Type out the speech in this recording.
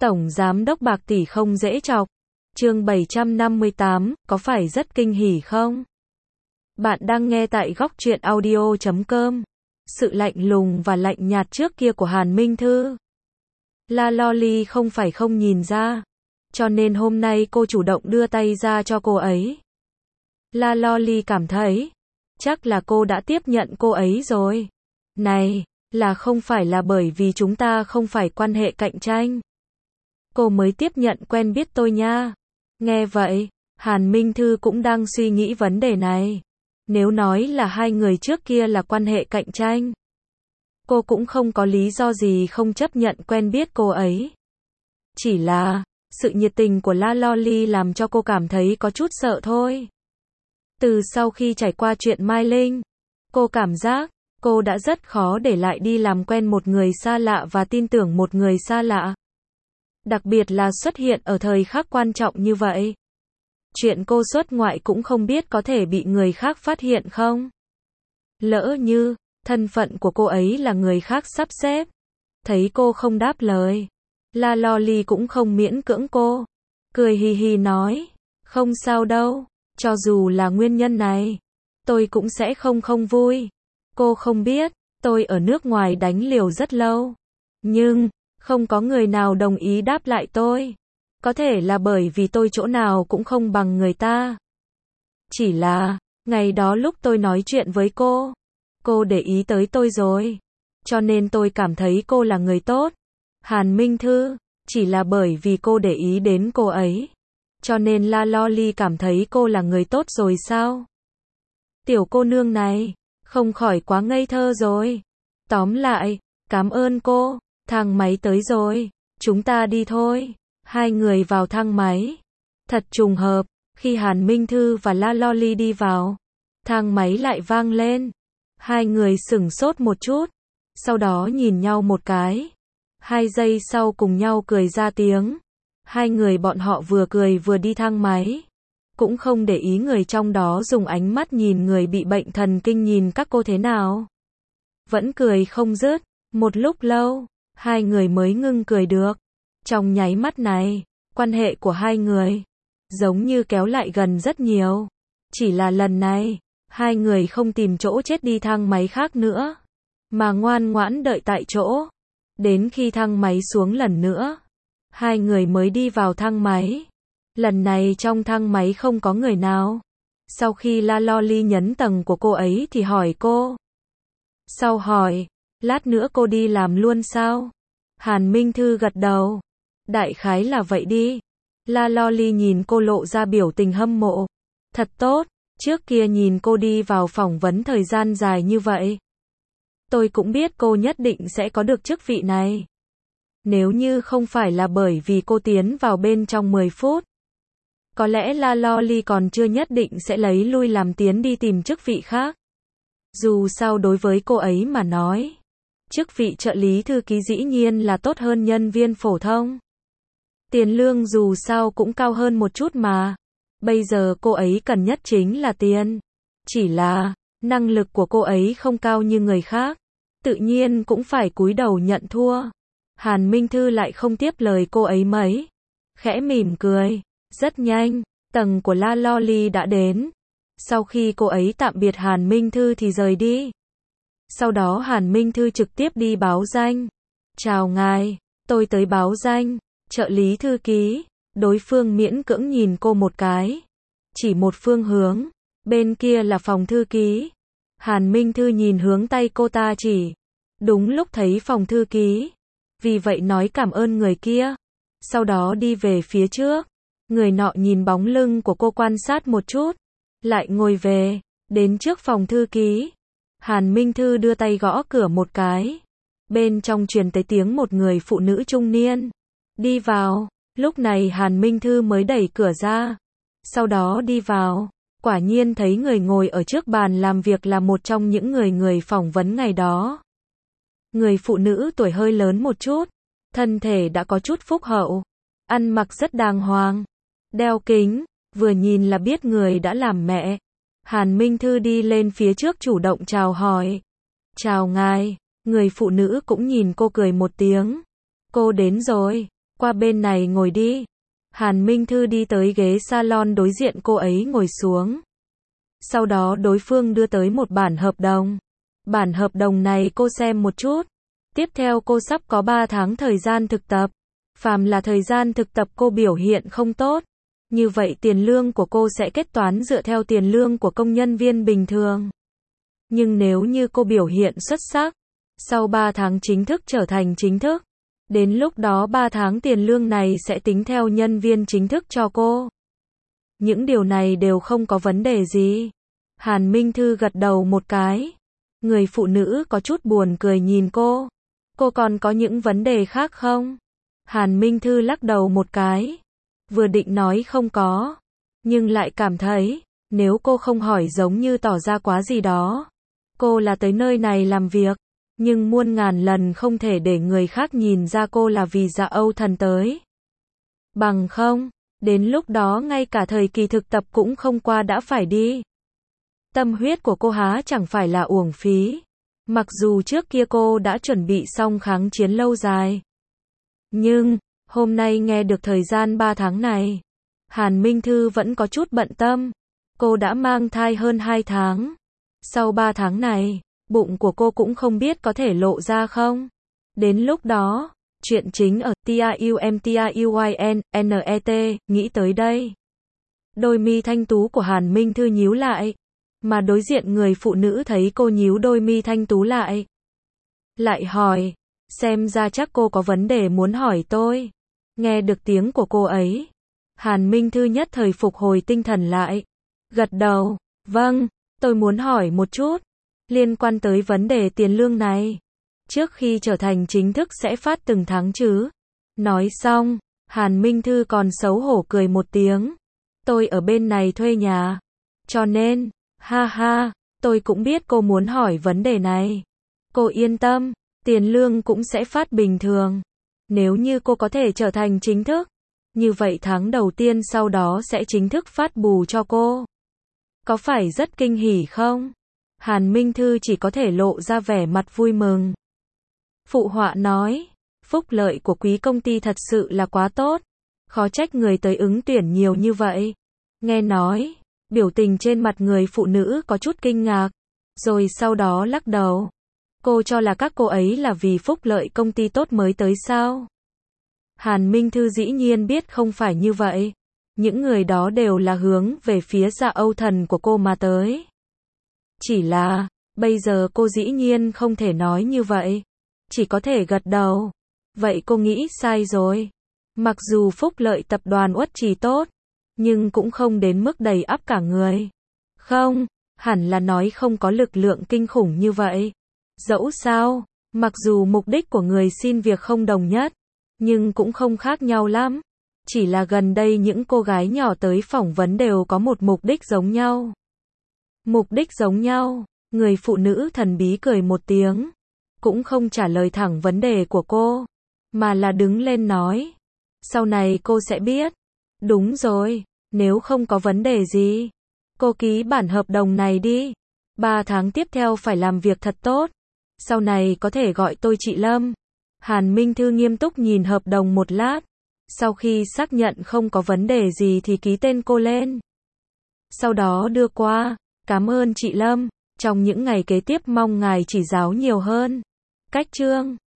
Tổng giám đốc Bạc tỷ không dễ chọc. Chương 758, có phải rất kinh hỉ không? Bạn đang nghe tại góc truyện audio.com. Sự lạnh lùng và lạnh nhạt trước kia của Hàn Minh Thư. La Loli không phải không nhìn ra, cho nên hôm nay cô chủ động đưa tay ra cho cô ấy. La Loli cảm thấy, chắc là cô đã tiếp nhận cô ấy rồi. Này, là không phải là bởi vì chúng ta không phải quan hệ cạnh tranh. Cô mới tiếp nhận quen biết tôi nha. Nghe vậy, Hàn Minh Thư cũng đang suy nghĩ vấn đề này. Nếu nói là hai người trước kia là quan hệ cạnh tranh, cô cũng không có lý do gì không chấp nhận quen biết cô ấy. Chỉ là, sự nhiệt tình của La Loli làm cho cô cảm thấy có chút sợ thôi. Từ sau khi trải qua chuyện Mai Linh, cô cảm giác, cô đã rất khó để lại đi làm quen một người xa lạ và tin tưởng một người xa lạ. Đặc biệt là xuất hiện ở thời khắc quan trọng như vậy. Chuyện cô xuất ngoại cũng không biết có thể bị người khác phát hiện không? Lỡ như, thân phận của cô ấy là người khác sắp xếp. Thấy cô không đáp lời, La Loli cũng không miễn cưỡng cô. Cười hì hì nói, không sao đâu, cho dù là nguyên nhân này, tôi cũng sẽ không vui. Cô không biết, tôi ở nước ngoài đánh liều rất lâu. Nhưng, không có người nào đồng ý đáp lại tôi. Có thể là bởi vì tôi chỗ nào cũng không bằng người ta. Chỉ là, ngày đó lúc tôi nói chuyện với cô để ý tới tôi rồi. Cho nên tôi cảm thấy cô là người tốt. Hàn Minh Thư, chỉ là bởi vì cô để ý đến cô ấy. Cho nên La Loli cảm thấy cô là người tốt rồi sao? Tiểu cô nương này, không khỏi quá ngây thơ rồi. Tóm lại, cảm ơn cô. Thang máy tới rồi, chúng ta đi thôi. Hai người vào thang máy. Thật trùng hợp, khi Hàn Minh Thư và La Loli đi vào, thang máy lại vang lên. Hai người sửng sốt một chút, sau đó nhìn nhau một cái. 2 giây sau cùng nhau cười ra tiếng. Hai người bọn họ vừa cười vừa đi thang máy. Cũng không để ý người trong đó dùng ánh mắt nhìn người bị bệnh thần kinh nhìn các cô thế nào. Vẫn cười không dứt, một lúc lâu, hai người mới ngưng cười được. Trong nháy mắt này, quan hệ của hai người giống như kéo lại gần rất nhiều. Chỉ là lần này, hai người không tìm chỗ chết đi thang máy khác nữa, mà ngoan ngoãn đợi tại chỗ. Đến khi thang máy xuống lần nữa, hai người mới đi vào thang máy. Lần này trong thang máy không có người nào. Sau khi La Loli nhấn tầng của cô ấy thì hỏi cô. Sau hỏi, lát nữa cô đi làm luôn sao? Hàn Minh Thư gật đầu. Đại khái là vậy đi. La Loli nhìn cô lộ ra biểu tình hâm mộ. Thật tốt, trước kia nhìn cô đi vào phỏng vấn thời gian dài như vậy. Tôi cũng biết cô nhất định sẽ có được chức vị này. Nếu như không phải là bởi vì cô tiến vào bên trong 10 phút. Có lẽ La Loli còn chưa nhất định sẽ lấy lui làm tiến đi tìm chức vị khác. Dù sao đối với cô ấy mà nói, chức vị trợ lý thư ký dĩ nhiên là tốt hơn nhân viên phổ thông. Tiền lương dù sao cũng cao hơn một chút mà. Bây giờ cô ấy cần nhất chính là tiền. Chỉ là, năng lực của cô ấy không cao như người khác. Tự nhiên cũng phải cúi đầu nhận thua. Hàn Minh Thư lại không tiếp lời cô ấy mấy. Khẽ mỉm cười. Rất nhanh, tầng của La Loli đã đến. Sau khi cô ấy tạm biệt Hàn Minh Thư thì rời đi. Sau đó Hàn Minh Thư trực tiếp đi báo danh. Chào ngài, tôi tới báo danh, trợ lý thư ký. Đối phương miễn cưỡng nhìn cô một cái. Chỉ một phương hướng, bên kia là phòng thư ký. Hàn Minh Thư nhìn hướng tay cô ta chỉ. Đúng lúc thấy phòng thư ký. Vì vậy nói cảm ơn người kia. Sau đó đi về phía trước. Người nọ nhìn bóng lưng của cô quan sát một chút. Lại ngồi về, đến trước phòng thư ký. Hàn Minh Thư đưa tay gõ cửa một cái. Bên trong truyền tới tiếng một người phụ nữ trung niên. Đi vào, lúc này Hàn Minh Thư mới đẩy cửa ra. Sau đó đi vào, quả nhiên thấy người ngồi ở trước bàn làm việc là một trong những người phỏng vấn ngày đó. Người phụ nữ tuổi hơi lớn một chút, thân thể đã có chút phúc hậu, ăn mặc rất đàng hoàng, đeo kính, vừa nhìn là biết người đã làm mẹ. Hàn Minh Thư đi lên phía trước chủ động chào hỏi. Chào ngài, người phụ nữ cũng nhìn cô cười một tiếng. Cô đến rồi. Qua bên này ngồi đi. Hàn Minh Thư đi tới ghế salon đối diện cô ấy ngồi xuống. Sau đó đối phương đưa tới một bản hợp đồng. Bản hợp đồng này cô xem một chút. Tiếp theo cô sắp có 3 tháng thời gian thực tập. Phàm là thời gian thực tập cô biểu hiện không tốt, như vậy tiền lương của cô sẽ kết toán dựa theo tiền lương của công nhân viên bình thường. Nhưng nếu như cô biểu hiện xuất sắc, sau 3 tháng chính thức trở thành chính thức, đến lúc đó 3 tháng tiền lương này sẽ tính theo nhân viên chính thức cho cô. Những điều này đều không có vấn đề gì. Hàn Minh Thư gật đầu một cái. Người phụ nữ có chút buồn cười nhìn cô. Cô còn có những vấn đề khác không? Hàn Minh Thư lắc đầu một cái. Vừa định nói không có, nhưng lại cảm thấy, nếu cô không hỏi giống như tỏ ra quá gì đó. Cô là tới nơi này làm việc, nhưng muôn ngàn lần không thể để người khác nhìn ra cô là vì Dạ Âu Thần tới. Bằng không, đến lúc đó ngay cả thời kỳ thực tập cũng không qua đã phải đi. Tâm huyết của cô há chẳng phải là uổng phí. Mặc dù trước kia cô đã chuẩn bị xong kháng chiến lâu dài. Nhưng, hôm nay nghe được thời gian 3 tháng này, Hàn Minh Thư vẫn có chút bận tâm. Cô đã mang thai hơn 2 tháng. Sau 3 tháng này, bụng của cô cũng không biết có thể lộ ra không. Đến lúc đó, chuyện chính ở TRUMTRUYNNET, nghĩ tới đây. Đôi mi thanh tú của Hàn Minh Thư nhíu lại. Mà đối diện người phụ nữ thấy cô nhíu đôi mi thanh tú lại. Lại hỏi, xem ra chắc cô có vấn đề muốn hỏi tôi. Nghe được tiếng của cô ấy, Hàn Minh Thư nhất thời phục hồi tinh thần lại. Gật đầu, vâng, tôi muốn hỏi một chút, liên quan tới vấn đề tiền lương này. Trước khi trở thành chính thức sẽ phát từng tháng chứ? Nói xong, Hàn Minh Thư còn xấu hổ cười một tiếng. Tôi ở bên này thuê nhà. Cho nên, ha ha, tôi cũng biết cô muốn hỏi vấn đề này. Cô yên tâm, tiền lương cũng sẽ phát bình thường. Nếu như cô có thể trở thành chính thức, như vậy tháng đầu tiên sau đó sẽ chính thức phát bù cho cô. Có phải rất kinh hỉ không? Hàn Minh Thư chỉ có thể lộ ra vẻ mặt vui mừng. Phụ họa nói, phúc lợi của quý công ty thật sự là quá tốt. Khó trách người tới ứng tuyển nhiều như vậy. Nghe nói, biểu tình trên mặt người phụ nữ có chút kinh ngạc, rồi sau đó lắc đầu. Cô cho là các cô ấy là vì phúc lợi công ty tốt mới tới sao? Hàn Minh Thư dĩ nhiên biết không phải như vậy. Những người đó đều là hướng về phía Dạ Âu Thần của cô mà tới. Chỉ là, bây giờ cô dĩ nhiên không thể nói như vậy. Chỉ có thể gật đầu. Vậy cô nghĩ sai rồi. Mặc dù phúc lợi tập đoàn Uất Trì tốt, nhưng cũng không đến mức đầy ắp cả người. Không, hẳn là nói không có lực lượng kinh khủng như vậy. Dẫu sao, mặc dù mục đích của người xin việc không đồng nhất, nhưng cũng không khác nhau lắm. Chỉ là gần đây những cô gái nhỏ tới phỏng vấn đều có một mục đích giống nhau. Mục đích giống nhau, người phụ nữ thần bí cười một tiếng. Cũng không trả lời thẳng vấn đề của cô, mà là đứng lên nói. Sau này cô sẽ biết. Đúng rồi, nếu không có vấn đề gì, cô ký bản hợp đồng này đi. 3 tháng tiếp theo phải làm việc thật tốt. Sau này có thể gọi tôi chị Lâm. Hàn Minh Thư nghiêm túc nhìn hợp đồng một lát. Sau khi xác nhận không có vấn đề gì thì ký tên cô lên. Sau đó đưa qua. Cảm ơn chị Lâm. Trong những ngày kế tiếp mong ngài chỉ giáo nhiều hơn. Cách chương